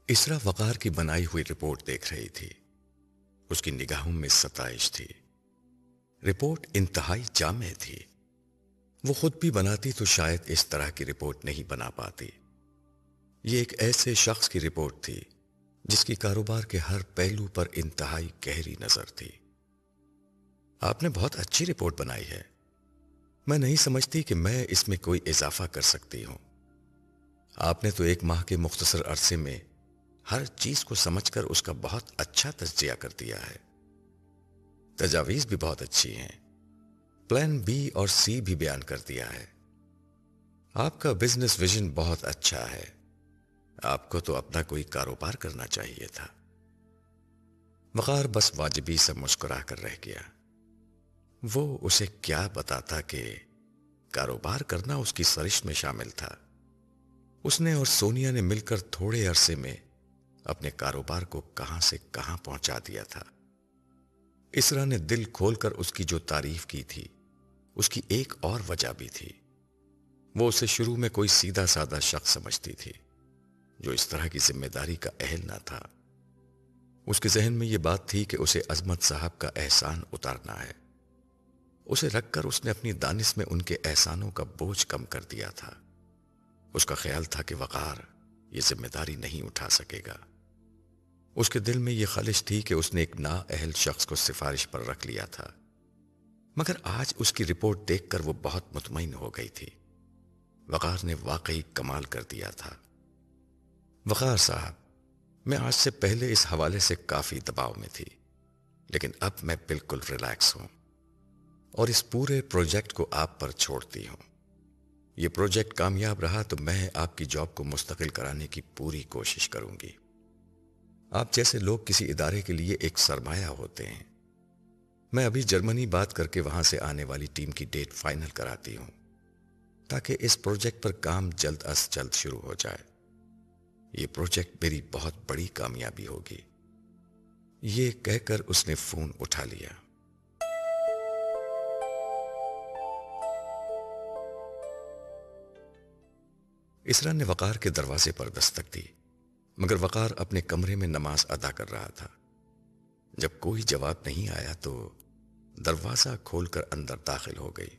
اسرا وقار کی بنائی ہوئی رپورٹ دیکھ رہی تھی۔ اس کی نگاہوں میں ستائش تھی۔ رپورٹ انتہائی جامع تھی۔ وہ خود بھی بناتی تو شاید اس طرح کی رپورٹ نہیں بنا پاتی۔ یہ ایک ایسے شخص کی رپورٹ تھی جس کی کاروبار کے ہر پہلو پر انتہائی گہری نظر تھی۔ آپ نے بہت اچھی رپورٹ بنائی ہے۔ میں نہیں سمجھتی کہ میں اس میں کوئی اضافہ کر سکتی ہوں۔ آپ نے تو 1 ماہ کے مختصر عرصے میں ہر چیز کو سمجھ کر اس کا بہت اچھا تجزیہ کر دیا ہے۔ تجاویز بھی بہت اچھی ہیں۔ پلان بی اور سی بھی بیان کر دیا ہے۔ آپ کا بزنس ویژن بہت اچھا ہے۔ آپ کو تو اپنا کوئی کاروبار کرنا چاہیے تھا۔ وقار بس واجبی سے مسکرا کر رہ گیا۔ وہ اسے کیا بتاتا کہ کاروبار کرنا اس کی سرشت میں شامل تھا۔ اس نے اور سونیا نے مل کر تھوڑے عرصے میں اپنے کاروبار کو کہاں سے کہاں پہنچا دیا تھا۔ اسرا نے دل کھول کر اس کی جو تعریف کی تھی، اس کی ایک اور وجہ بھی تھی۔ وہ اسے شروع میں کوئی سیدھا سادہ شخص سمجھتی تھی جو اس طرح کی ذمہ داری کا اہل نہ تھا۔ اس کے ذہن میں یہ بات تھی کہ اسے عظمت صاحب کا احسان اتارنا ہے۔ اسے رکھ کر اس نے اپنی دانش میں ان کے احسانوں کا بوجھ کم کر دیا تھا۔ اس کا خیال تھا کہ وقار یہ ذمہ داری نہیں اٹھا سکے گا۔ اس کے دل میں یہ خلش تھی کہ اس نے ایک نااہل شخص کو سفارش پر رکھ لیا تھا، مگر آج اس کی رپورٹ دیکھ کر وہ بہت مطمئن ہو گئی تھی۔ وقار نے واقعی کمال کر دیا تھا۔ وقار صاحب، میں آج سے پہلے اس حوالے سے کافی دباؤ میں تھی، لیکن اب میں بالکل ریلیکس ہوں اور اس پورے پروجیکٹ کو آپ پر چھوڑتی ہوں۔ یہ پروجیکٹ کامیاب رہا تو میں آپ کی جاب کو مستقل کرانے کی پوری کوشش کروں گی۔ آپ جیسے لوگ کسی ادارے کے لیے ایک سرمایہ ہوتے ہیں۔ میں ابھی جرمنی بات کر کے وہاں سے آنے والی ٹیم کی ڈیٹ فائنل کراتی ہوں تاکہ اس پروجیکٹ پر کام جلد از جلد شروع ہو جائے۔ یہ پروجیکٹ میری بہت بڑی کامیابی ہوگی۔ یہ کہہ کر اس نے فون اٹھا لیا۔ اسرا نے وقار کے دروازے پر دستک دی، مگر وقار اپنے کمرے میں نماز ادا کر رہا تھا۔ جب کوئی جواب نہیں آیا تو دروازہ کھول کر اندر داخل ہو گئی۔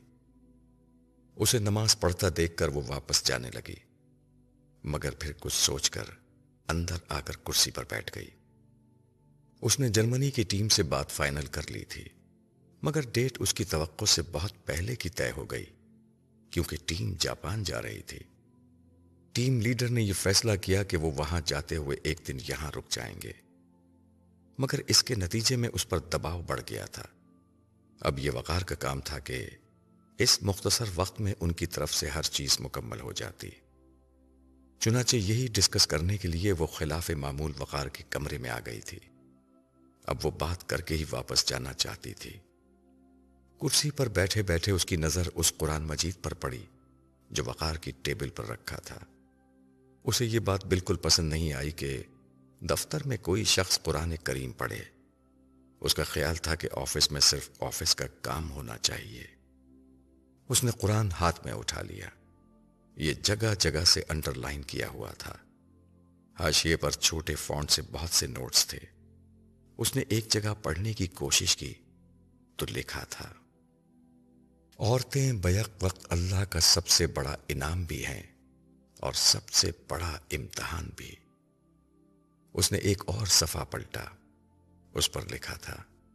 اسے نماز پڑھتا دیکھ کر وہ واپس جانے لگی، مگر پھر کچھ سوچ کر اندر آ کر کرسی پر بیٹھ گئی۔ اس نے جرمنی کی ٹیم سے بات فائنل کر لی تھی، مگر ڈیٹ اس کی توقع سے بہت پہلے کی طے ہو گئی کیونکہ ٹیم جاپان جا رہی تھی۔ ٹیم لیڈر نے یہ فیصلہ کیا کہ وہ وہاں جاتے ہوئے ایک دن یہاں رک جائیں گے، مگر اس کے نتیجے میں اس پر دباؤ بڑھ گیا تھا۔ اب یہ وقار کا کام تھا کہ اس مختصر وقت میں ان کی طرف سے ہر چیز مکمل ہو جاتی۔ چنانچہ یہی ڈسکس کرنے کے لیے وہ خلاف معمول وقار کے کمرے میں آ گئی تھی۔ اب وہ بات کر کے ہی واپس جانا چاہتی تھی۔ کرسی پر بیٹھے بیٹھے اس کی نظر اس قرآن مجید پر پڑی جو وقار کی ٹیبل پر رکھا تھا۔ اسے یہ بات بالکل پسند نہیں آئی کہ دفتر میں کوئی شخص قرآن کریم پڑھے۔ اس کا خیال تھا کہ آفس میں صرف آفس کا کام ہونا چاہیے۔ اس نے قرآن ہاتھ میں اٹھا لیا۔ یہ جگہ جگہ سے انڈر لائن کیا ہوا تھا۔ حاشیے پر چھوٹے فونٹ سے بہت سے نوٹس تھے۔ اس نے ایک جگہ پڑھنے کی کوشش کی تو لکھا تھا، عورتیں بیک وقت اللہ کا سب سے بڑا انعام بھی ہیں اور سب سے بڑا امتحان بھی۔ اس نے ایک اور صفحہ پلٹا۔ اس پر لکھا تھا،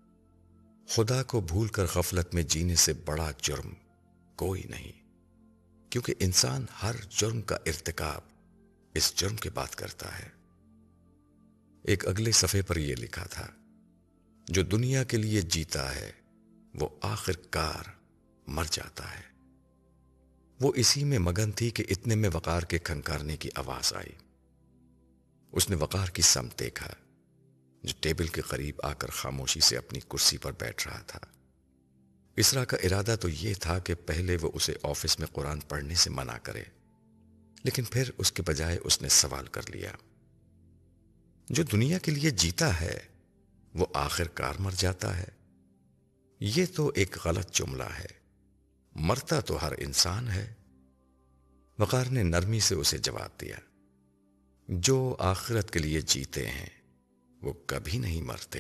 خدا کو بھول کر غفلت میں جینے سے بڑا جرم کوئی نہیں، کیونکہ انسان ہر جرم کا ارتکاب اس جرم کے بعد کرتا ہے۔ ایک اگلے صفحے پر یہ لکھا تھا، جو دنیا کے لیے جیتا ہے وہ آخر کار مر جاتا ہے۔ وہ اسی میں مگن تھی کہ اتنے میں وقار کے کھنکارنے کی آواز آئی۔ اس نے وقار کی سمت دیکھا جو ٹیبل کے قریب آ کر خاموشی سے اپنی کرسی پر بیٹھ رہا تھا۔ اسرا کا ارادہ تو یہ تھا کہ پہلے وہ اسے آفس میں قرآن پڑھنے سے منع کرے، لیکن پھر اس کے بجائے اس نے سوال کر لیا، جو دنیا کے لیے جیتا ہے وہ آخر کار مر جاتا ہے؟ یہ تو ایک غلط جملہ ہے، مرتا تو ہر انسان ہے۔ وقار نے نرمی سے اسے جواب دیا، جو آخرت کے لیے جیتے ہیں وہ کبھی نہیں مرتے۔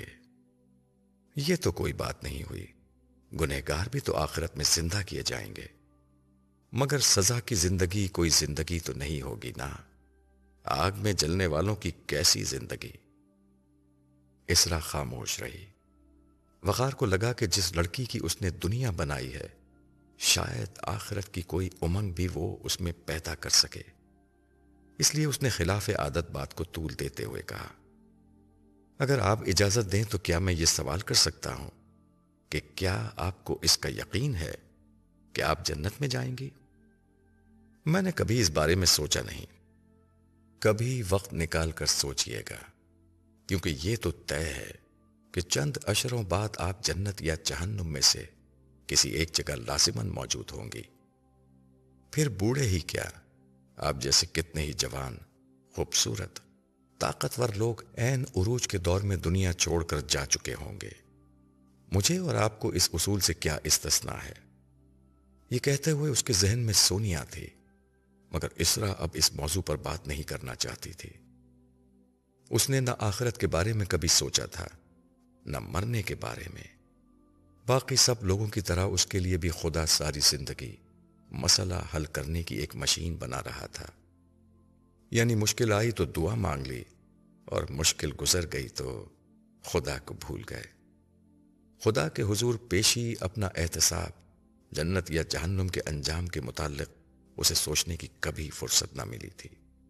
یہ تو کوئی بات نہیں ہوئی، گنہگار بھی تو آخرت میں زندہ کیے جائیں گے، مگر سزا کی زندگی کوئی زندگی تو نہیں ہوگی نا، آگ میں جلنے والوں کی کیسی زندگی۔ اسرا خاموش رہی۔ وقار کو لگا کہ جس لڑکی کی اس نے دنیا بنائی ہے شاید آخرت کی کوئی امنگ بھی وہ اس میں پیدا کر سکے، اس لیے اس نے خلاف عادت بات کو طول دیتے ہوئے کہا، اگر آپ اجازت دیں تو کیا میں یہ سوال کر سکتا ہوں کہ کیا آپ کو اس کا یقین ہے کہ آپ جنت میں جائیں گی؟ میں نے کبھی اس بارے میں سوچا نہیں۔ کبھی وقت نکال کر سوچئے گا، کیونکہ یہ تو طے ہے کہ چند اشروں بعد آپ جنت یا جہنم میں سے کسی ایک جگہ لازماً موجود ہوں گی۔ پھر بوڑھے ہی کیا، آپ جیسے کتنے ہی جوان، خوبصورت، طاقتور لوگ عین عروج کے دور میں دنیا چھوڑ کر جا چکے ہوں گے۔ مجھے اور آپ کو اس اصول سے کیا استثناء ہے؟ یہ کہتے ہوئے اس کے ذہن میں سونیا تھی، مگر اسرا اب اس موضوع پر بات نہیں کرنا چاہتی تھی۔ اس نے نہ آخرت کے بارے میں کبھی سوچا تھا، نہ مرنے کے بارے میں۔ باقی سب لوگوں کی طرح اس کے لیے بھی خدا ساری زندگی مسئلہ حل کرنے کی ایک مشین بنا رہا تھا، یعنی مشکل آئی تو دعا مانگ لی اور مشکل گزر گئی تو خدا کو بھول گئے۔ خدا کے حضور پیشی اپنا احتساب جنت یا جہنم کے انجام کے متعلق اسے سوچنے کی کبھی فرصت نہ ملی تھی۔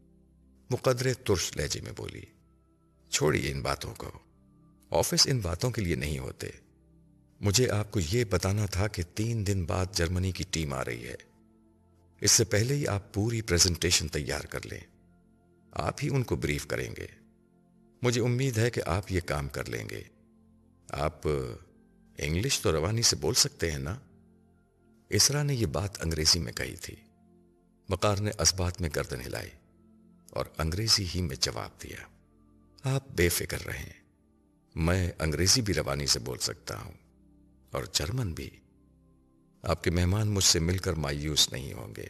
وہ قدرے ترش لہجے میں بولی، چھوڑیے ان باتوں کو، آفس ان باتوں کے لیے نہیں ہوتے۔ مجھے آپ کو یہ بتانا تھا کہ 3 دن بعد جرمنی کی ٹیم آ رہی ہے۔ اس سے پہلے ہی آپ پوری پریزنٹیشن تیار کر لیں، آپ ہی ان کو بریف کریں گے۔ مجھے امید ہے کہ آپ یہ کام کر لیں گے۔ آپ انگلش تو روانی سے بول سکتے ہیں نا؟ اسرا نے یہ بات انگریزی میں کہی تھی۔ وقار نے اسبات میں گردن ہلائی اور انگریزی ہی میں جواب دیا، آپ بے فکر رہیں، میں انگریزی بھی روانی سے بول سکتا ہوں اور جرمن بھی۔ آپ کے مہمان مجھ سے مل کر مایوس نہیں ہوں گے۔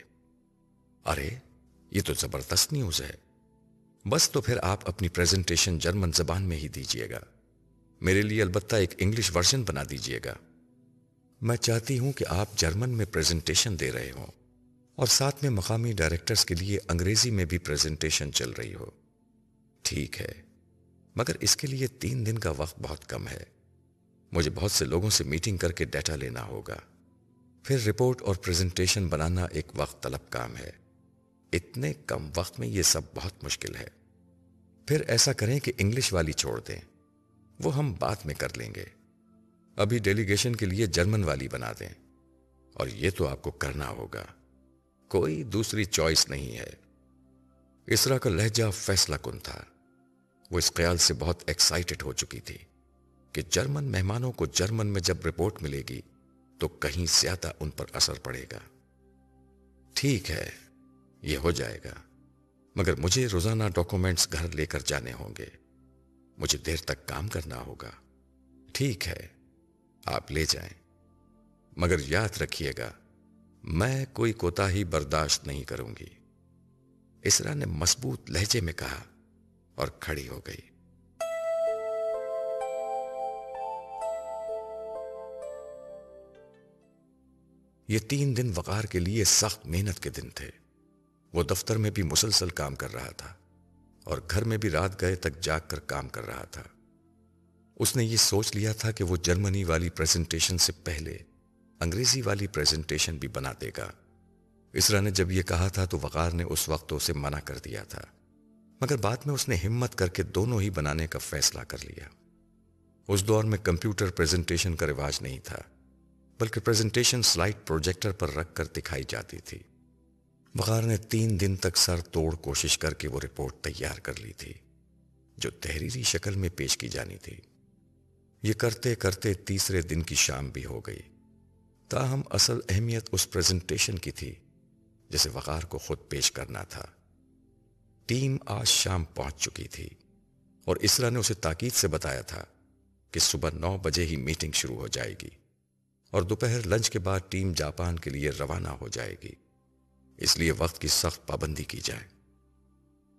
ارے یہ تو زبردست نیوز ہے۔ بس تو پھر آپ اپنی پریزنٹیشن جرمن زبان میں ہی دیجیے گا، میرے لیے البتہ ایک انگلش ورژن بنا دیجیے گا۔ میں چاہتی ہوں کہ آپ جرمن میں پریزنٹیشن دے رہے ہوں اور ساتھ میں مقامی ڈائریکٹرز کے لیے انگریزی میں بھی پریزنٹیشن چل رہی ہو۔ ٹھیک ہے، مگر اس کے لیے 3 دن کا وقت بہت کم ہے۔ مجھے بہت سے لوگوں سے میٹنگ کر کے ڈیٹا لینا ہوگا، پھر رپورٹ اور پریزنٹیشن بنانا ایک وقت طلب کام ہے۔ اتنے کم وقت میں یہ سب بہت مشکل ہے۔ پھر ایسا کریں کہ انگلش والی چھوڑ دیں، وہ ہم بعد میں کر لیں گے۔ ابھی ڈیلیگیشن کے لیے جرمن والی بنا دیں، اور یہ تو آپ کو کرنا ہوگا، کوئی دوسری چوائس نہیں ہے۔ اسرا کا لہجہ فیصلہ کن تھا۔ وہ اس خیال سے بہت ایکسائٹڈ ہو چکی تھی کہ جرمن مہمانوں کو جرمن میں جب رپورٹ ملے گی تو کہیں زیادہ ان پر اثر پڑے گا۔ ٹھیک ہے، یہ ہو جائے گا، مگر مجھے روزانہ ڈاکومنٹس گھر لے کر جانے ہوں گے، مجھے دیر تک کام کرنا ہوگا۔ ٹھیک ہے، آپ لے جائیں، مگر یاد رکھیے گا میں کوئی کوتاہی برداشت نہیں کروں گی۔ اسرا نے مضبوط لہجے میں کہا اور کھڑی ہو گئی۔ یہ 3 دن وقار کے لیے سخت محنت کے دن تھے۔ وہ دفتر میں بھی مسلسل کام کر رہا تھا اور گھر میں بھی رات گئے تک جاگ کر کام کر رہا تھا۔ اس نے یہ سوچ لیا تھا کہ وہ جرمنی والی پریزنٹیشن سے پہلے انگریزی والی پریزنٹیشن بھی بنا دے گا۔ اسرا نے جب یہ کہا تھا تو وقار نے اس وقت اسے منع کر دیا تھا، مگر بعد میں اس نے ہمت کر کے دونوں ہی بنانے کا فیصلہ کر لیا۔ اس دور میں کمپیوٹر پریزنٹیشن کا رواج نہیں تھا، بلکہ پریزنٹیشن سلائیڈ پروجیکٹر پر رکھ کر دکھائی جاتی تھی۔ وقار نے 3 دن تک سر توڑ کوشش کر کے وہ رپورٹ تیار کر لی تھی جو تحریری شکل میں پیش کی جانی تھی۔ یہ کرتے کرتے تیسرے دن کی شام بھی ہو گئی، تاہم اصل اہمیت اس پریزنٹیشن کی تھی جسے وقار کو خود پیش کرنا تھا۔ ٹیم آج شام پہنچ چکی تھی اور اسرا نے اسے تاکید سے بتایا تھا کہ صبح 9 بجے ہی میٹنگ شروع ہو جائے گی اور دوپہر لنچ کے بعد ٹیم جاپان کے لیے روانہ ہو جائے گی، اس لیے وقت کی سخت پابندی کی جائے۔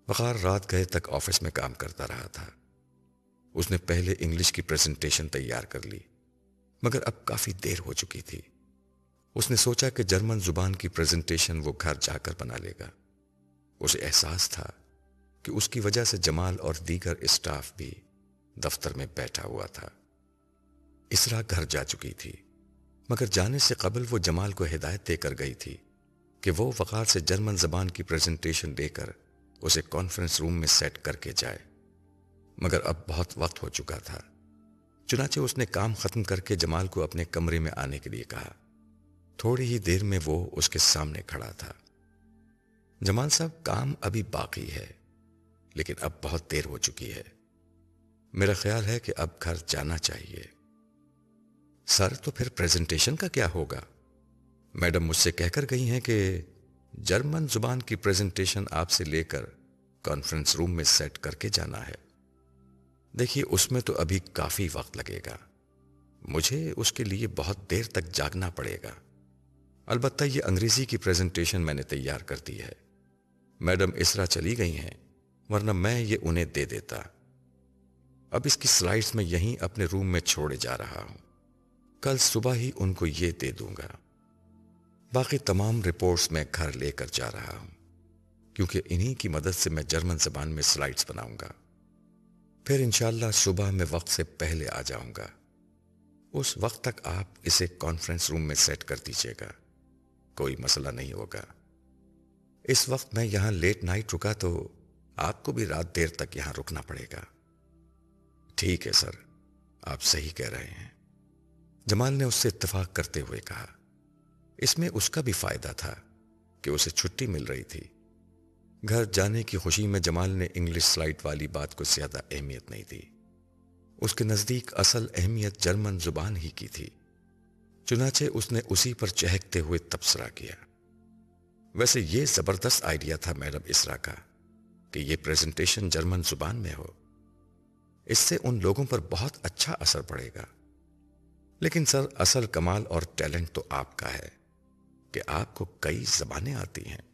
وقار رات گئے تک آفس میں کام کرتا رہا تھا۔ اس نے پہلے انگلش کی پریزنٹیشن تیار کر لی، مگر اب کافی دیر ہو چکی تھی۔ اس نے سوچا کہ جرمن زبان کی پریزنٹیشن وہ گھر جا کر بنا لے گا۔ اسے احساس تھا کہ اس کی وجہ سے جمال اور دیگر اسٹاف بھی دفتر میں بیٹھا ہوا تھا۔ اسرا گھر جا چکی تھی، مگر جانے سے قبل وہ جمال کو ہدایت دے کر گئی تھی کہ وہ وقار سے جرمن زبان کی پریزنٹیشن لے کر اسے کانفرنس روم میں سیٹ کر کے جائے، مگر اب بہت وقت ہو چکا تھا۔ چنانچہ اس نے کام ختم کر کے جمال کو اپنے کمرے میں آنے کے لیے کہا۔ تھوڑی ہی دیر میں وہ اس کے سامنے کھڑا تھا۔ جمال صاحب، کام ابھی باقی ہے، لیکن اب بہت دیر ہو چکی ہے۔ میرا خیال ہے کہ اب گھر جانا چاہیے۔ سر، تو پھر پریزنٹیشن کا کیا ہوگا؟ میڈم مجھ سے کہہ کر گئی ہیں کہ جرمن زبان کی پریزنٹیشن آپ سے لے کر کانفرنس روم میں سیٹ کر کے جانا ہے۔ دیکھیے، اس میں تو ابھی کافی وقت لگے گا، مجھے اس کے لیے بہت دیر تک جاگنا پڑے گا۔ البتہ یہ انگریزی کی پریزنٹیشن میں نے تیار کر دی ہے۔ میڈم اسرا چلی گئی ہیں، ورنہ میں یہ انہیں دے دیتا۔ اب اس کی سلائیڈز میں یہیں اپنے روم میں چھوڑے جا رہا ہوں، کل صبح ہی ان کو یہ دے دوں گا۔ باقی تمام رپورٹس میں گھر لے کر جا رہا ہوں، کیونکہ انہی کی مدد سے میں جرمن زبان میں سلائیڈز بناؤں گا۔ پھر انشاءاللہ صبح میں وقت سے پہلے آ جاؤں گا۔ اس وقت تک آپ اسے کانفرنس روم میں سیٹ کر دیجیے گا، کوئی مسئلہ نہیں ہوگا۔ اس وقت میں یہاں لیٹ نائٹ رکا تو آپ کو بھی رات دیر تک یہاں رکنا پڑے گا۔ ٹھیک ہے سر، آپ صحیح کہہ رہے ہیں، جمال نے اس سے اتفاق کرتے ہوئے کہا۔ اس میں اس کا بھی فائدہ تھا کہ اسے چھٹی مل رہی تھی۔ گھر جانے کی خوشی میں جمال نے انگلش سلائیڈ والی بات کو زیادہ اہمیت نہیں دی۔ اس کے نزدیک اصل اہمیت جرمن زبان ہی کی تھی، چنانچہ اس نے اسی پر چہکتے ہوئے تبصرہ کیا۔ ویسے یہ زبردست آئیڈیا تھا میڈم اسرا کا کہ یہ پریزنٹیشن جرمن زبان میں ہو، اس سے ان لوگوں پر بہت اچھا اثر پڑے گا۔ لیکن سر، اصل کمال اور ٹیلنٹ تو آپ کا ہے کہ آپ کو کئی زبانیں آتی ہیں۔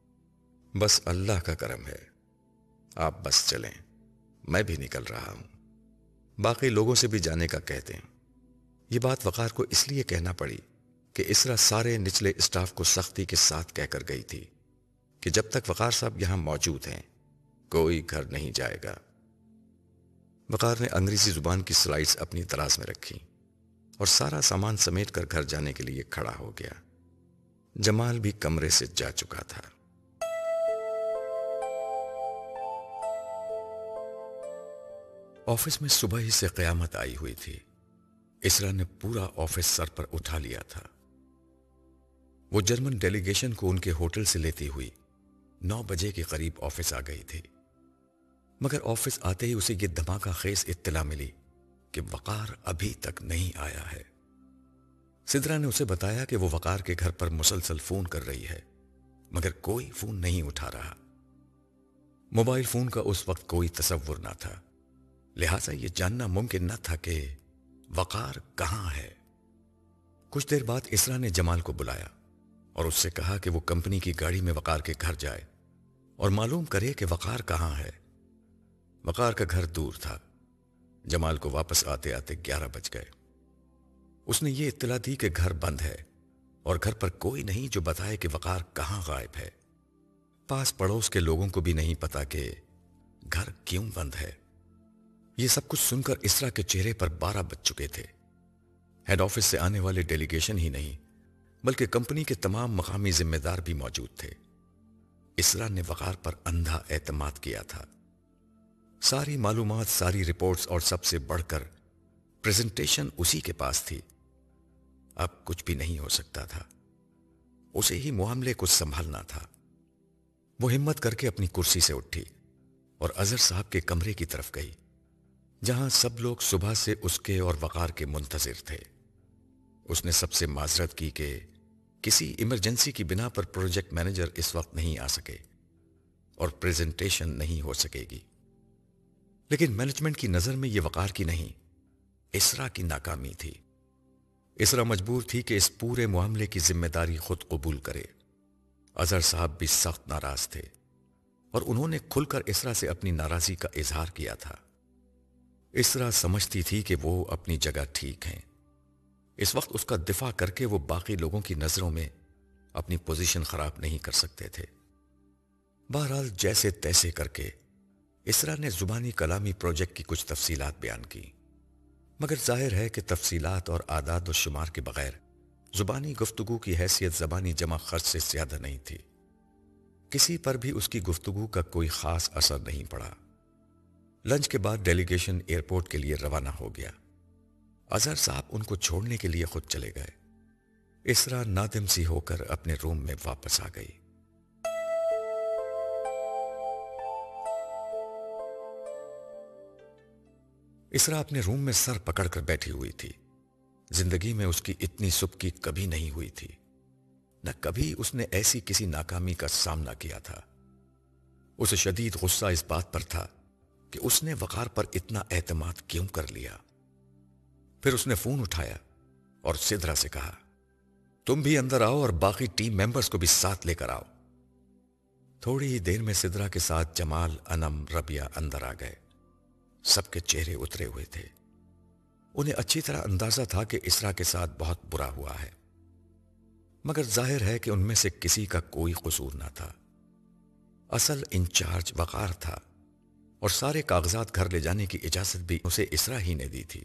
بس اللہ کا کرم ہے، آپ بس چلیں، میں بھی نکل رہا ہوں۔ باقی لوگوں سے بھی جانے کا کہتے ہیں۔ یہ بات وقار کو اس لیے کہنا پڑی کہ اسرا سارے نچلے اسٹاف کو سختی کے ساتھ کہہ کر گئی تھی کہ جب تک وقار صاحب یہاں موجود ہیں کوئی گھر نہیں جائے گا۔ وقار نے انگریزی زبان کی سلائیڈز اپنی دراز میں رکھی اور سارا سامان سمیٹ کر گھر جانے کے لیے کھڑا ہو گیا۔ جمال بھی کمرے سے جا چکا تھا۔ آفس میں صبح ہی سے قیامت آئی ہوئی تھی۔ اسرا نے پورا آفس سر پر اٹھا لیا تھا۔ وہ جرمن ڈیلیگیشن کو ان کے ہوٹل سے لیتی ہوئی 9 بجے کے قریب آفس آ گئی تھی، مگر آفس آتے ہی اسے یہ دھماکہ خیز اطلاع ملی کہ وقار ابھی تک نہیں آیا ہے۔ سدرا نے اسے بتایا کہ وہ وقار کے گھر پر مسلسل فون کر رہی ہے، مگر کوئی فون نہیں اٹھا رہا۔ موبائل فون کا اس وقت کوئی تصور نہ تھا، لہٰذا یہ جاننا ممکن نہ تھا کہ وقار کہاں ہے۔ کچھ دیر بعد اسرا نے جمال کو بلایا اور اس سے کہا کہ وہ کمپنی کی گاڑی میں وقار کے گھر جائے اور معلوم کرے کہ وقار کہاں ہے۔ وقار کا گھر دور تھا۔ جمال کو واپس آتے آتے 11 بج گئے۔ اس نے یہ اطلاع دی کہ گھر بند ہے اور گھر پر کوئی نہیں جو بتائے کہ وقار کہاں غائب ہے۔ پاس پڑوس کے لوگوں کو بھی نہیں پتا کہ گھر کیوں بند ہے۔ یہ سب کچھ سن کر اسرا کے چہرے پر 12 بج چکے تھے۔ ہیڈ آفس سے آنے والے ڈیلیگیشن ہی نہیں بلکہ کمپنی کے تمام مقامی ذمہ دار بھی موجود تھے۔ اسرا نے وقار پر اندھا اعتماد کیا تھا۔ ساری معلومات، ساری رپورٹس اور سب سے بڑھ کر پریزنٹیشن اسی کے پاس تھی۔ اب کچھ بھی نہیں ہو سکتا تھا، اسے ہی معاملے کو سنبھالنا تھا۔ وہ ہمت کر کے اپنی کرسی سے اٹھی اور اظہر صاحب کے کمرے کی طرف گئی، جہاں سب لوگ صبح سے اس کے اور وقار کے منتظر تھے۔ اس نے سب سے معذرت کی کہ کسی ایمرجنسی کی بنا پر پروجیکٹ مینیجر اس وقت نہیں آ سکے اور پریزنٹیشن نہیں ہو سکے گی، لیکن مینجمنٹ کی نظر میں یہ وقار کی نہیں، اسرا کی ناکامی تھی۔ اسرا مجبور تھی کہ اس پورے معاملے کی ذمہ داری خود قبول کرے۔ اظہر صاحب بھی سخت ناراض تھے۔ اور انہوں نے کھل کر اسرا سے اپنی ناراضی کا اظہار کیا تھا۔ اسرا سمجھتی تھی کہ وہ اپنی جگہ ٹھیک ہیں۔ اس وقت اس کا دفاع کر کے وہ باقی لوگوں کی نظروں میں اپنی پوزیشن خراب نہیں کر سکتے تھے۔ بہرحال جیسے تیسے کر کے اسرا نے زبانی کلامی پروجیکٹ کی کچھ تفصیلات بیان کی، مگر ظاہر ہے کہ تفصیلات اور اعداد و شمار کے بغیر زبانی گفتگو کی حیثیت زبانی جمع خرچ سے زیادہ نہیں تھی۔ کسی پر بھی اس کی گفتگو کا کوئی خاص اثر نہیں پڑا۔ لنچ کے بعد ڈیلیگیشن ایئرپورٹ کے لیے روانہ ہو گیا۔ اظہر صاحب ان کو چھوڑنے کے لیے خود چلے گئے۔ اسرا نادم سی ہو کر اپنے روم میں واپس آ گئی۔ اسرا اپنے روم میں سر پکڑ کر بیٹھی ہوئی تھی۔ زندگی میں اس کی اتنی سبکی کبھی نہیں ہوئی تھی، نہ کبھی اس نے ایسی کسی ناکامی کا سامنا کیا تھا۔ اسے شدید غصہ اس بات پر تھا کہ اس نے وقار پر اتنا اعتماد کیوں کر لیا۔ پھر اس نے فون اٹھایا اور سدرا سے کہا، تم بھی اندر آؤ اور باقی ٹیم ممبرز کو بھی ساتھ لے کر آؤ۔ تھوڑی ہی دیر میں سدرا کے ساتھ جمال، انم، ربیہ اندر آ گئے۔ سب کے چہرے اترے ہوئے تھے۔ انہیں اچھی طرح اندازہ تھا کہ اسرا کے ساتھ بہت برا ہوا ہے، مگر ظاہر ہے کہ ان میں سے کسی کا کوئی قصور نہ تھا۔ اصل انچارج وقار تھا اور سارے کاغذات گھر لے جانے کی اجازت بھی اسے اسرا ہی نے دی تھی۔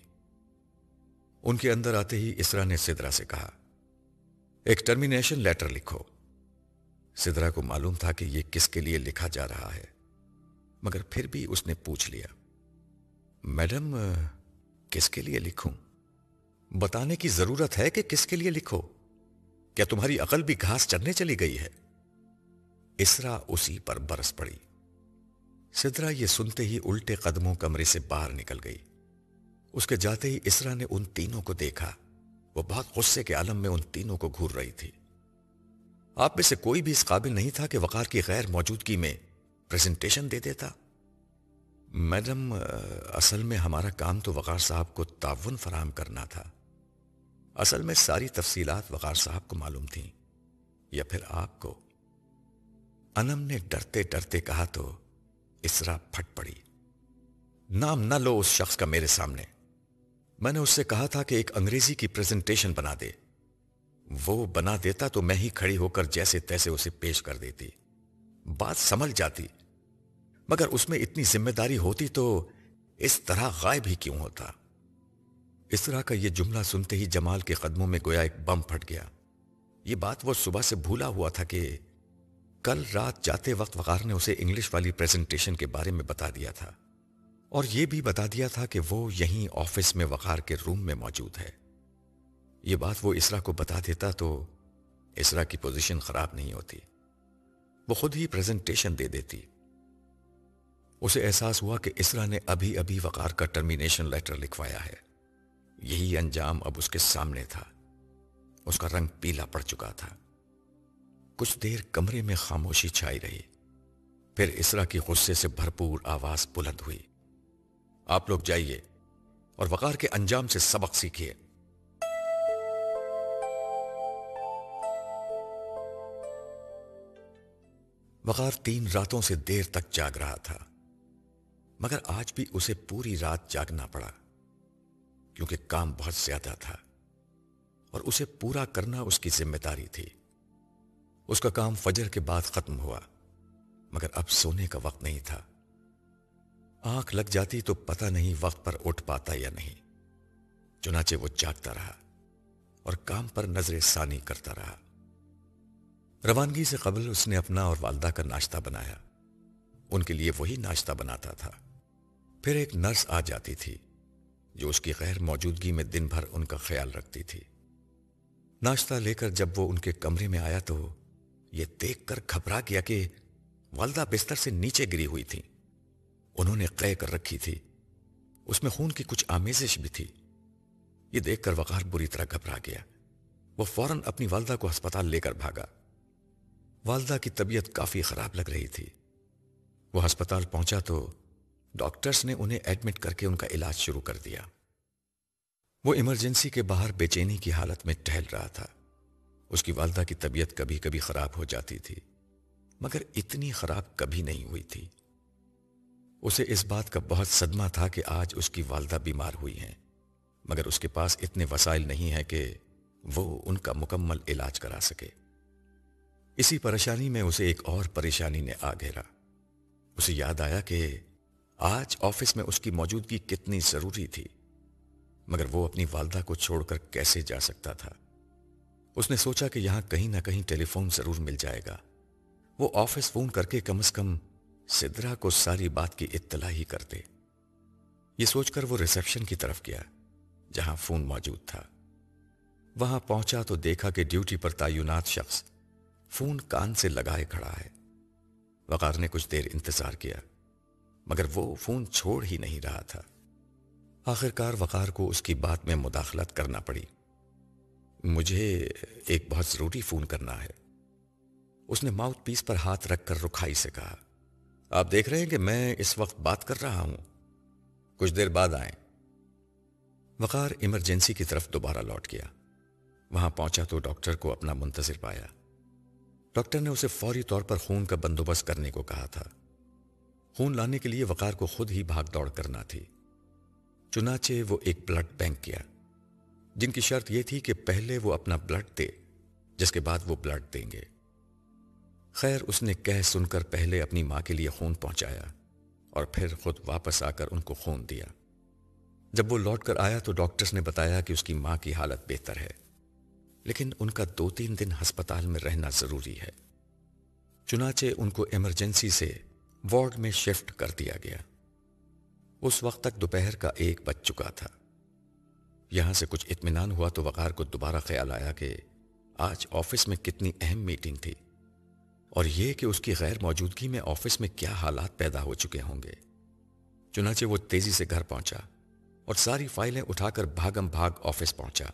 ان کے اندر آتے ہی اسرا نے سدرا سے کہا، ایک ٹرمینیشن لیٹر لکھو۔ سدرا کو معلوم تھا کہ یہ کس کے لیے لکھا جا رہا ہے، مگر پھر بھی اس نے پوچھ لیا، میڈم کس کے لیے لکھوں؟ بتانے کی ضرورت ہے کہ کس کے لیے لکھو؟ کیا تمہاری عقل بھی گھاس چرنے چلی گئی ہے؟ اسرا اسی پر برس پڑی۔ سدرا یہ سنتے ہی الٹے قدموں کمرے سے باہر نکل گئی۔ اس کے جاتے ہی اسرا نے ان تینوں کو دیکھا۔ وہ بہت غصے کے عالم میں ان تینوں کو گھور رہی تھی۔ آپ میں سے کوئی بھی اس قابل نہیں تھا کہ وقار کی غیر موجودگی میں پریزنٹیشن دے دیتا۔ میڈم اصل میں ہمارا کام تو وقار صاحب کو تعاون فراہم کرنا تھا۔ اصل میں ساری تفصیلات وقار صاحب کو معلوم تھیں، یا پھر آپ کو؟ انم نے ڈرتے ڈرتے کہا تو اسرا پھٹ پڑی۔ نام نہ لو اس شخص کا میرے سامنے۔ میں نے اس سے کہا تھا کہ ایک انگریزی کی پریزنٹیشن بنا دے۔ وہ بنا دیتا تو میں ہی کھڑی ہو کر جیسے تیسے اسے پیش کر دیتی، بات سمجھ جاتی، مگر اس میں اتنی ذمہ داری ہوتی تو اس طرح غائب ہی کیوں ہوتا؟ اسرا کا یہ جملہ سنتے ہی جمال کے قدموں میں گویا ایک بم پھٹ گیا۔ یہ بات وہ صبح سے بھولا ہوا تھا کہ کل رات جاتے وقت وقار نے اسے انگلش والی پریزنٹیشن کے بارے میں بتا دیا تھا، اور یہ بھی بتا دیا تھا کہ وہ یہیں آفس میں وقار کے روم میں موجود ہے۔ یہ بات وہ اسرا کو بتا دیتا تو اسرا کی پوزیشن خراب نہیں ہوتی، وہ خود ہی پریزنٹیشن دے دیتی۔ اسے احساس ہوا کہ اسرا نے ابھی ابھی وقار کا ٹرمینیشن لیٹر لکھوایا ہے۔ یہی انجام اب اس کے سامنے تھا۔ اس کا رنگ پیلا پڑ چکا تھا۔ کچھ دیر کمرے میں خاموشی چھائی رہی، پھر اسرا کی غصے سے بھرپور آواز بلند ہوئی، آپ لوگ جائیے اور وقار کے انجام سے سبق سیکھیے۔ وقار 3 راتوں سے دیر تک جاگ رہا تھا، مگر آج بھی اسے پوری رات جاگنا پڑا، کیونکہ کام بہت زیادہ تھا اور اسے پورا کرنا اس کی ذمہ داری تھی۔ اس کا کام فجر کے بعد ختم ہوا، مگر اب سونے کا وقت نہیں تھا۔ آنکھ لگ جاتی تو پتہ نہیں وقت پر اٹھ پاتا یا نہیں، چنانچہ وہ جاگتا رہا اور کام پر نظر ثانی کرتا رہا۔ روانگی سے قبل اس نے اپنا اور والدہ کا ناشتہ بنایا۔ ان کے لیے وہی ناشتہ بناتا تھا۔ پھر ایک نرس آ جاتی تھی جو اس کی غیر موجودگی میں دن بھر ان کا خیال رکھتی تھی۔ ناشتہ لے کر جب وہ ان کے کمرے میں آیا تو یہ دیکھ کر گھبرا گیا کہ والدہ بستر سے نیچے گری ہوئی تھی۔ انہوں نے قے کر رکھی تھی، اس میں خون کی کچھ آمیزش بھی تھی۔ یہ دیکھ کر وقار بری طرح گھبرا گیا۔ وہ فوراً اپنی والدہ کو ہسپتال لے کر بھاگا۔ والدہ کی طبیعت کافی خراب لگ رہی تھی۔ وہ ہسپتال پہنچا تو ڈاکٹرز نے انہیں ایڈمٹ کر کے ان کا علاج شروع کر دیا۔ وہ ایمرجنسی کے باہر بے چینی کی حالت میں ٹہل رہا تھا۔ اس کی والدہ کی طبیعت کبھی کبھی خراب ہو جاتی تھی، مگر اتنی خراب کبھی نہیں ہوئی تھی۔ اسے اس بات کا بہت صدمہ تھا کہ آج اس کی والدہ بیمار ہوئی ہیں، مگر اس کے پاس اتنے وسائل نہیں ہیں کہ وہ ان کا مکمل علاج کرا سکے۔ اسی پریشانی میں اسے ایک اور پریشانی نے آ گھیرا۔ اسے یاد آیا کہ آج آفس میں اس کی موجودگی کتنی ضروری تھی، مگر وہ اپنی والدہ کو چھوڑ کر کیسے جا سکتا تھا؟ اس نے سوچا کہ یہاں کہیں نہ کہیں ٹیلی فون ضرور مل جائے گا۔ وہ آفس فون کر کے کم از کم سدرا کو ساری بات کی اطلاع ہی کرتے۔ یہ سوچ کر وہ ریسیپشن کی طرف گیا جہاں فون موجود تھا۔ وہاں پہنچا تو دیکھا کہ ڈیوٹی پر تعینات شخص فون کان سے لگائے کھڑا ہے۔ وقار نے کچھ دیر انتظار کیا مگر وہ فون چھوڑ ہی نہیں رہا تھا۔ آخرکار وقار کو اس کی بات میں مداخلت کرنا پڑی۔ مجھے ایک بہت ضروری فون کرنا ہے۔ اس نے ماؤتھ پیس پر ہاتھ رکھ کر رکھائی سے کہا، آپ دیکھ رہے ہیں کہ میں اس وقت بات کر رہا ہوں، کچھ دیر بعد آئیں۔ وقار ایمرجنسی کی طرف دوبارہ لوٹ گیا۔ وہاں پہنچا تو ڈاکٹر کو اپنا منتظر پایا۔ ڈاکٹر نے اسے فوری طور پر خون کا بندوبست کرنے کو کہا تھا۔ خون لانے کے لیے وقار کو خود ہی بھاگ دوڑ کرنا تھی۔ چنانچہ وہ ایک بلڈ بینک گیا، جن کی شرط یہ تھی کہ پہلے وہ اپنا بلڈ دے، جس کے بعد وہ بلڈ دیں گے۔ خیر، اس نے کہہ سن کر پہلے اپنی ماں کے لیے خون پہنچایا اور پھر خود واپس آ کر ان کو خون دیا۔ جب وہ لوٹ کر آیا تو ڈاکٹرز نے بتایا کہ اس کی ماں کی حالت بہتر ہے، لیکن ان کا 2-3 دن ہسپتال میں رہنا ضروری ہے۔ چنانچہ ان کو ایمرجنسی سے وارڈ میں شفٹ کر دیا گیا۔ اس وقت تک دوپہر کا 1 بج چکا تھا۔ یہاں سے کچھ اطمینان ہوا تو وقار کو دوبارہ خیال آیا کہ آج آفس میں کتنی اہم میٹنگ تھی، اور یہ کہ اس کی غیر موجودگی میں آفس میں کیا حالات پیدا ہو چکے ہوں گے۔ چنانچہ وہ تیزی سے گھر پہنچا اور ساری فائلیں اٹھا کر بھاگم بھاگ آفس پہنچا۔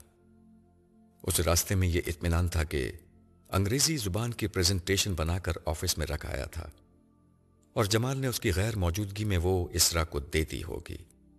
اس راستے میں یہ اطمینان تھا کہ انگریزی زبان کی پریزنٹیشن بنا کر آفس میں رکھ آیا تھا، اور جمال نے اس کی غیر موجودگی میں وہ اسرا کو دے دی ہوگی۔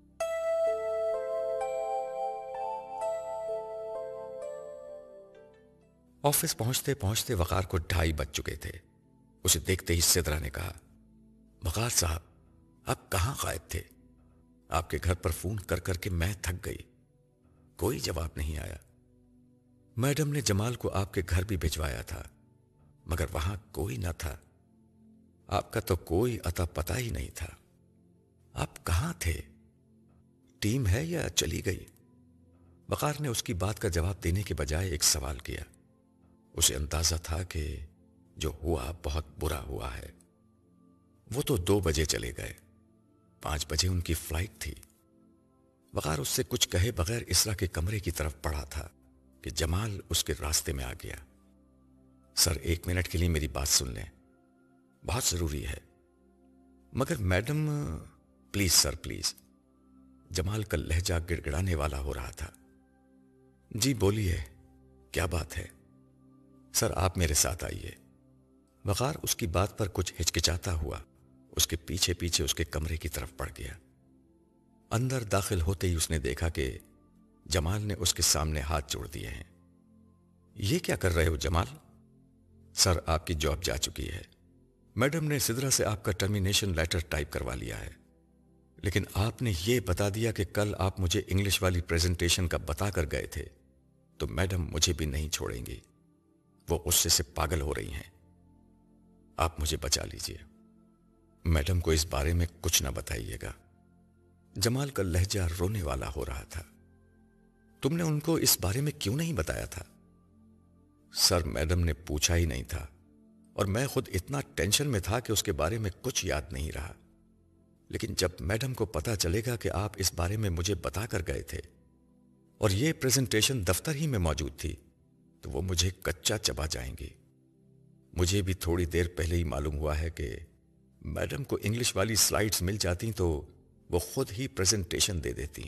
آفس پہنچتے پہنچتے وقار کو 2:30 بج چکے تھے۔ اسے دیکھتے ہی سدرا نے کہا، وقار صاحب، آپ کہاں غائب تھے؟ آپ کے گھر پر فون کر کر کے میں تھک گئی، کوئی جواب نہیں آیا۔ میڈم نے جمال کو آپ کے گھر بھی بھجوایا تھا، مگر وہاں کوئی نہ تھا۔ آپ کا تو کوئی اتا پتہ ہی نہیں تھا۔ آپ کہاں تھے؟ ٹیم ہے یا چلی گئی؟ وقار نے اس کی بات کا جواب دینے کے بجائے ایک سوال کیا۔ اسے اندازہ تھا کہ جو ہوا بہت برا ہوا ہے۔ وہ تو 2 بجے چلے گئے، 5 بجے ان کی فلائٹ تھی۔ وقار اس سے کچھ کہے بغیر اسرا کے کمرے کی طرف بڑھا تھا کہ جمال اس کے راستے میں آ گیا۔ سر، 1 منٹ کے لیے میری بات سن لیں، بہت ضروری ہے۔ مگر madam, please sir please. Jamal کا لہجہ گڑ گڑانے والا ہو رہا تھا۔ جی بولیے، کیا بات ہے؟ سر، آپ میرے ساتھ آئیے۔ وقار اس کی بات پر کچھ ہچکچاتا ہوا اس کے پیچھے پیچھے اس کے کمرے کی طرف بڑھ گیا۔ اندر داخل ہوتے ہی اس نے دیکھا کہ جمال نے اس کے سامنے ہاتھ جوڑ دیے ہیں۔ یہ کیا کر رہے ہو جمال؟ سر، آپ کی جاب جا چکی ہے۔ میڈم نے سدرا سے آپ کا ٹرمینیشن لیٹر ٹائپ کروا لیا ہے، لیکن آپ نے یہ بتا دیا کہ کل آپ مجھے انگلش والی پریزنٹیشن کا بتا کر گئے تھے، تو میڈم مجھے بھی نہیں چھوڑیں گی۔ وہ غصے سے پاگل ہو رہی ہیں۔ آپ مجھے بچا لیجئے۔ میڈم کو اس بارے میں کچھ نہ بتائیے گا۔ جمال کا لہجہ رونے والا ہو رہا تھا۔ تم نے ان کو اس بارے میں کیوں نہیں بتایا تھا؟ سر، میڈم نے پوچھا ہی نہیں تھا، اور میں خود اتنا ٹینشن میں تھا کہ اس کے بارے میں کچھ یاد نہیں رہا۔ لیکن جب میڈم کو پتا چلے گا کہ آپ اس بارے میں مجھے بتا کر گئے تھے اور یہ پریزنٹیشن دفتر ہی میں موجود تھی، تو وہ مجھے کچا چبا جائیں گی۔ مجھے بھی تھوڑی دیر پہلے ہی معلوم ہوا ہے کہ میڈم کو انگلش والی سلائیڈز مل جاتی تو وہ خود ہی پریزنٹیشن دے دیتی۔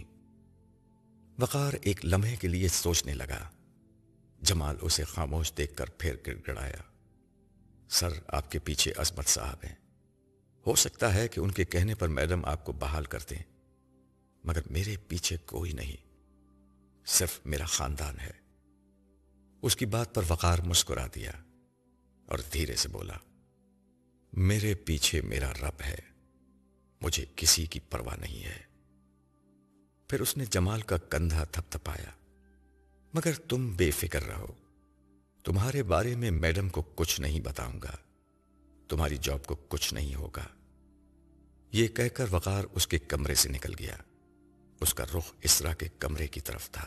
وقار ایک لمحے کے لیے سوچنے لگا۔ جمال اسے خاموش دیکھ کر پھر گڑ گڑایا۔ سر، آپ کے پیچھے عصمت صاحب ہیں، ہو سکتا ہے کہ ان کے کہنے پر میڈم آپ کو بحال کر دیں، مگر میرے پیچھے کوئی نہیں، صرف میرا خاندان ہے۔ اس کی بات پر وقار مسکرا دیا اور دھیرے سے بولا، میرے پیچھے میرا رب ہے، مجھے کسی کی پرواہ نہیں ہے۔ پھر اس نے جمال کا کندھا تھپ تھپایا۔ مگر تم بے فکر رہو، تمہارے بارے میں میڈم کو کچھ نہیں بتاؤں گا، تمہاری جاب کو کچھ نہیں ہوگا۔ یہ کہہ کر وقار اس کے کمرے سے نکل گیا۔ اس کا رخ اسرا کے کمرے کی طرف تھا۔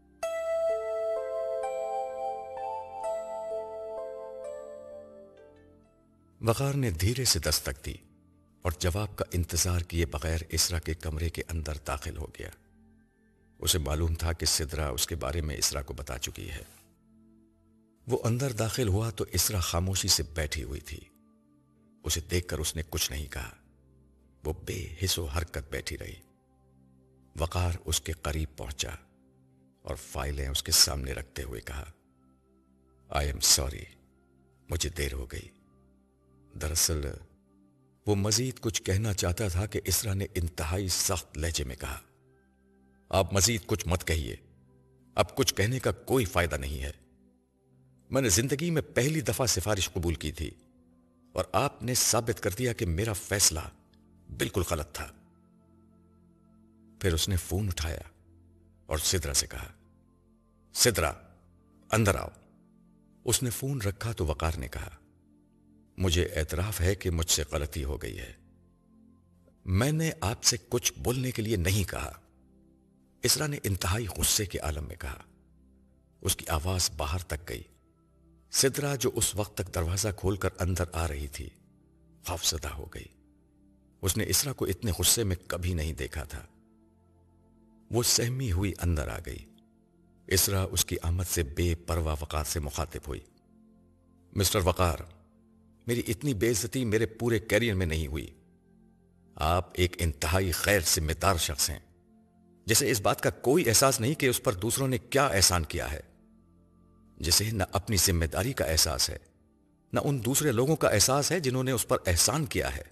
وقار نے دھیرے سے دستک دی اور جواب کا انتظار کیے بغیر اسرا کے کمرے کے اندر داخل ہو گیا۔ اسے معلوم تھا کہ سدرا اس کے بارے میں اسرا کو بتا چکی ہے۔ وہ اندر داخل ہوا تو اسرا خاموشی سے بیٹھی ہوئی تھی۔ اسے دیکھ کر اس نے کچھ نہیں کہا، وہ بے حس و حرکت بیٹھی رہی۔ وقار اس کے قریب پہنچا اور فائلیں اس کے سامنے رکھتے ہوئے کہا، آئی ایم سوری، مجھے دیر ہو گئی۔ دراصل وہ مزید کچھ کہنا چاہتا تھا کہ اسرا نے انتہائی سخت لہجے میں کہا، آپ مزید کچھ مت کہیے، اب کچھ کہنے کا کوئی فائدہ نہیں ہے۔ میں نے زندگی میں پہلی دفعہ سفارش قبول کی تھی اور آپ نے ثابت کر دیا کہ میرا فیصلہ بالکل غلط تھا۔ پھر اس نے فون اٹھایا اور سدرا سے کہا، سدرا اندر آؤ۔ اس نے فون رکھا تو وقار نے کہا، مجھے اعتراف ہے کہ مجھ سے غلطی ہو گئی ہے، میں نے آپ سے کچھ بولنے کے لیے نہیں کہا۔ اسرا نے انتہائی غصے کے عالم میں کہا۔ اس کی آواز باہر تک گئی۔ سدرا جو اس وقت تک دروازہ کھول کر اندر آ رہی تھی خوفزدہ ہو گئی۔ اس نے اسرا کو اتنے غصے میں کبھی نہیں دیکھا تھا۔ وہ سہمی ہوئی اندر آ گئی۔ اسرا اس کی آمد سے بے پرواہ وقار سے مخاطب ہوئی، مسٹر وقار، میری اتنی بے عزتی میرے پورے کیریئر میں نہیں ہوئی۔ آپ ایک انتہائی غیر ذمہ دار شخص ہیں، جسے اس بات کا کوئی احساس نہیں کہ اس پر دوسروں نے کیا احسان کیا ہے، جسے نہ اپنی ذمہ داری کا احساس ہے، نہ ان دوسرے لوگوں کا احساس ہے جنہوں نے اس پر احسان کیا ہے۔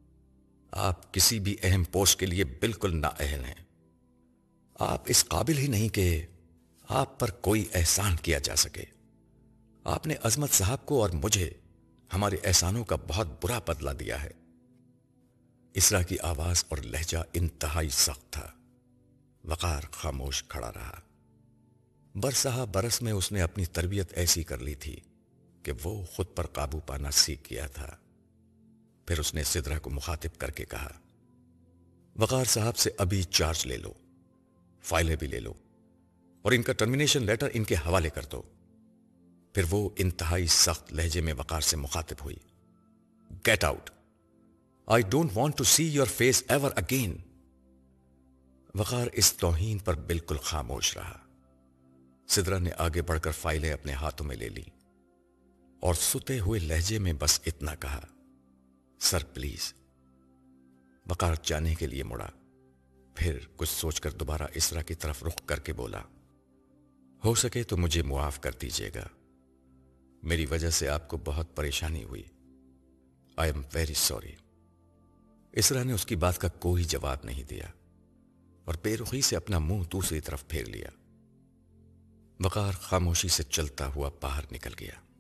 آپ کسی بھی اہم پوسٹ کے لیے بالکل نااہل ہیں۔ آپ اس قابل ہی نہیں کہ آپ پر کوئی احسان کیا جا سکے۔ آپ نے عظمت صاحب کو اور مجھے ہمارے احسانوں کا بہت برا بدلہ دیا ہے۔ اسرا کی آواز اور لہجہ انتہائی سخت تھا۔ وقار خاموش کھڑا رہا۔ برسہ برس میں اس نے اپنی تربیت ایسی کر لی تھی کہ وہ خود پر قابو پانا سیکھ گیا تھا۔ پھر اس نے سدرا کو مخاطب کر کے کہا، وقار صاحب سے ابھی چارج لے لو، فائلیں بھی لے لو اور ان کا ٹرمینیشن لیٹر ان کے حوالے کر دو۔ پھر وہ انتہائی سخت لہجے میں وقار سے مخاطب ہوئی، get out, I don't want to see your face ever again. Waqar اس توہین پر بالکل خاموش رہا۔ سدرا نے آگے بڑھ کر فائلیں اپنے ہاتھوں میں لے لی اور ستے ہوئے لہجے میں بس اتنا کہا، سر پلیز۔ وقار جانے کے لیے مڑا، پھر کچھ سوچ کر دوبارہ اسرا کی طرف رخ کر کے بولا، ہو سکے تو مجھے معاف کر دیجیے گا، میری وجہ سے آپ کو بہت پریشانی ہوئی، I am very sorry. Isra نے اس کی بات کا کوئی جواب نہیں دیا اور بے رخی سے اپنا منہ دوسری طرف پھیر لیا۔ وقار خاموشی سے چلتا ہوا باہر نکل گیا۔